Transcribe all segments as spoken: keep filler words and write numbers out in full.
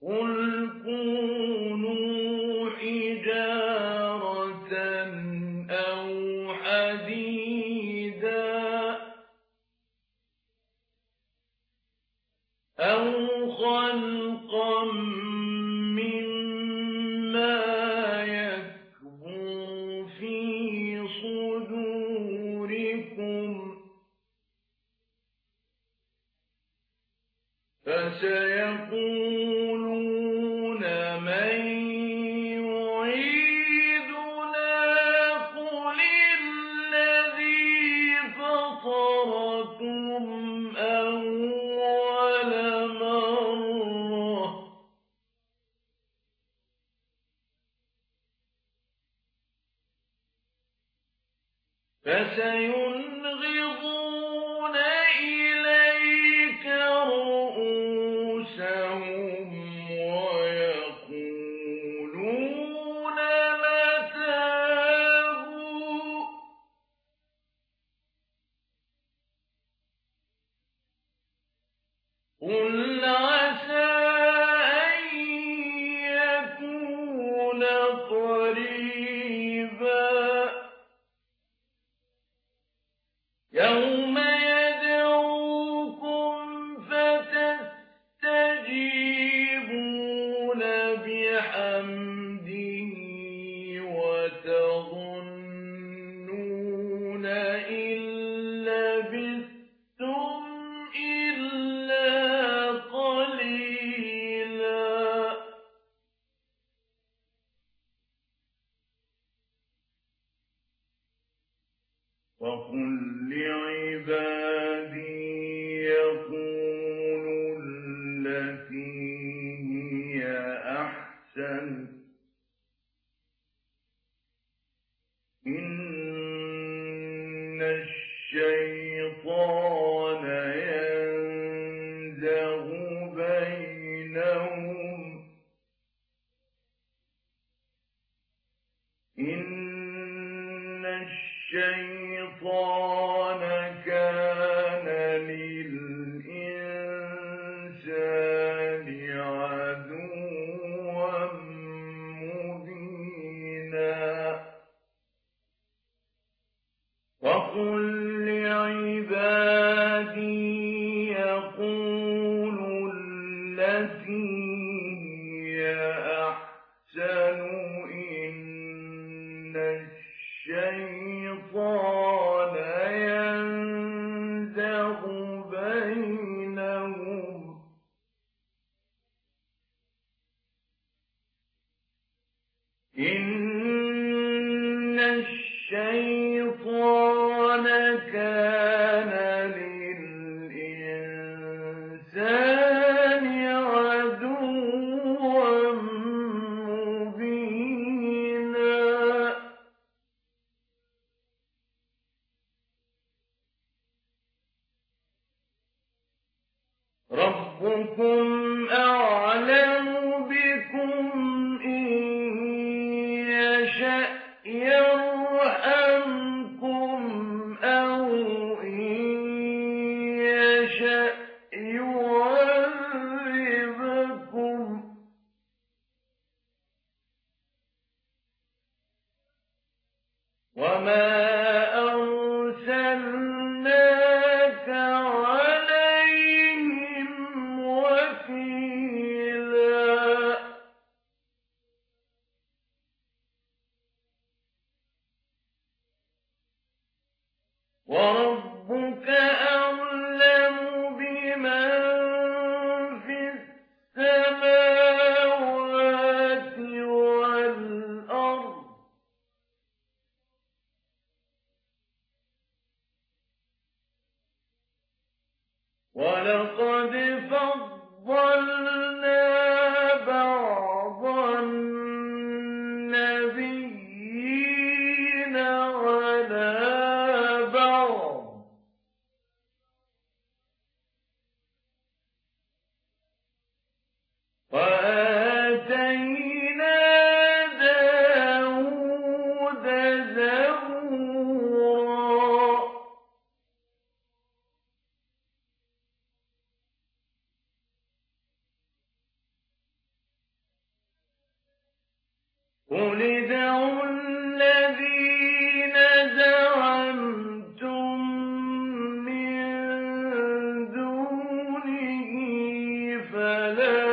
قُلْ كُونُوا حِجَارَةً أَوْ حَدِيدًا أَوْ خَلْقًا مِّمَّا يَكْبُرُ فِي صُدُورِكُمْ ۖ فَسَيَقُولُونَ مَن يُعِيدُنَا قُلِ الَّذِي فَطَرَكُمْ أَوَّلَ مَرَّةٍ ۚ فَسَيُنْغِضُونَ إِلَيْكَ رُءُوسَهُمْ وَيَقُولُونَ مَتَىٰ هُوَ ۖ قُلْ عَسَىٰ أَن يَكُونَ قَرِيبًا. يَوْمَ يَدْعُوكُمْ فَتَسْتَجِيبُونَ بِحَمْدِهِ وَتَظُنُّونَ إِن لَّبِثْتُمْ إِلَّا قَلِيلًا. وَقُل لِّعِبَادِي يَقُولُوا الَّتِي هِيَ أَحْسَنُ ۚ إِنَّ الشَّيْطَانَ يَنزَغُ بَيْنَهُمْ ۚ إِنَّ الشَّيْطَانَ كَانَ لِلْإِنسَانِ عَدُوًّا مُّبِينًا. وَقُل لِّعِبَادِي يَقُولُوا الَّتِي هِيَ أَحْسَنُ ۚ إِنَّ الشَّيْطَانَ يَنزَغُ بَيْنَهُمْ ۚ إِنَّ الشَّيْطَانَ كَانَ لِلْإِنسَانِ عَدُوًّا مُّبِينًا. رَبُّكُمْ أَعْلَمُ بِكُمْ ۖ إِن يَشَأْ يَرْحَمْكُمْ أَوْ إِن يَشَأْ يُعَذِّبْكُمْ ۚ وَمَا أَرْسَلْنَاكَ عَلَيْهِمْ وَكِيلًا. وَرَبُّكَ أَعْلَمُ بِمَن فِي السَّمَاوَاتِ وَالْأَرْضِ ۗ وَلَقَدْ فَضَّلْنَا بَعْضَ النَّبِيِّينَ عَلَىٰ بَعْضٍ ۖ وَآتَيْنَا دَاوُودَ زَبُورًا. قُلِ ادْعُوا الَّذِينَ زَعَمْتُم مِّن دُونِهِ فَلَا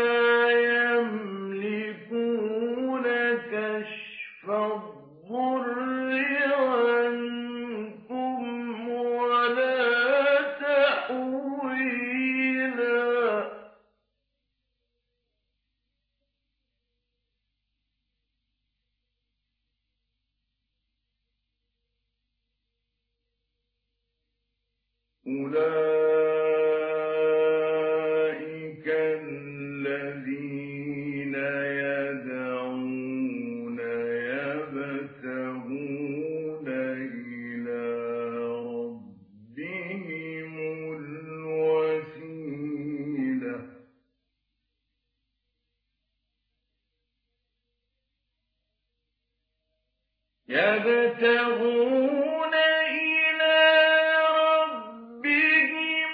يَمْلِكُونَ كَشْفَ الضُّرِّ عَنكُمْ وَلَا تَحْوِيلًا. أُولَٰئِكَ الَّذِينَ يَدْعُونَ يَبْتَغُونَ إِلَىٰ رَبِّهِمُ الْوَسِيلَةَ يَبْتَغُونَ إِلَىٰ رَبِّهِمُ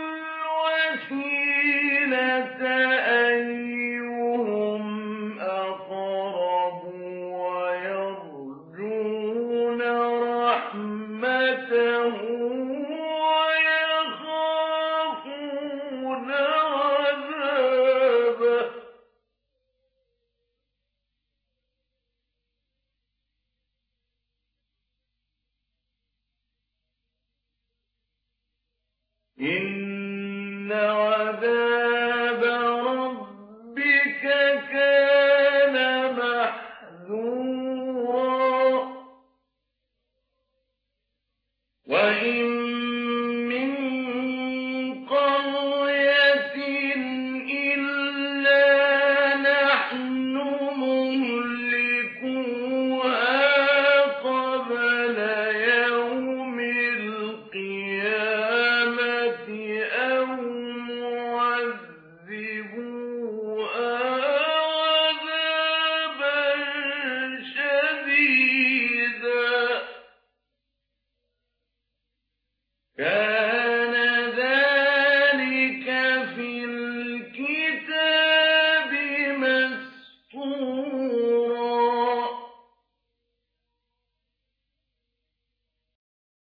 الْوَسِيلَةَ أَيُّهُمْ أَقْرَبُ وَيَرْجُونَ رَحْمَتَهُ وَيَخَافُونَ عَذَابَهُ. إِنَّ عَذَابَ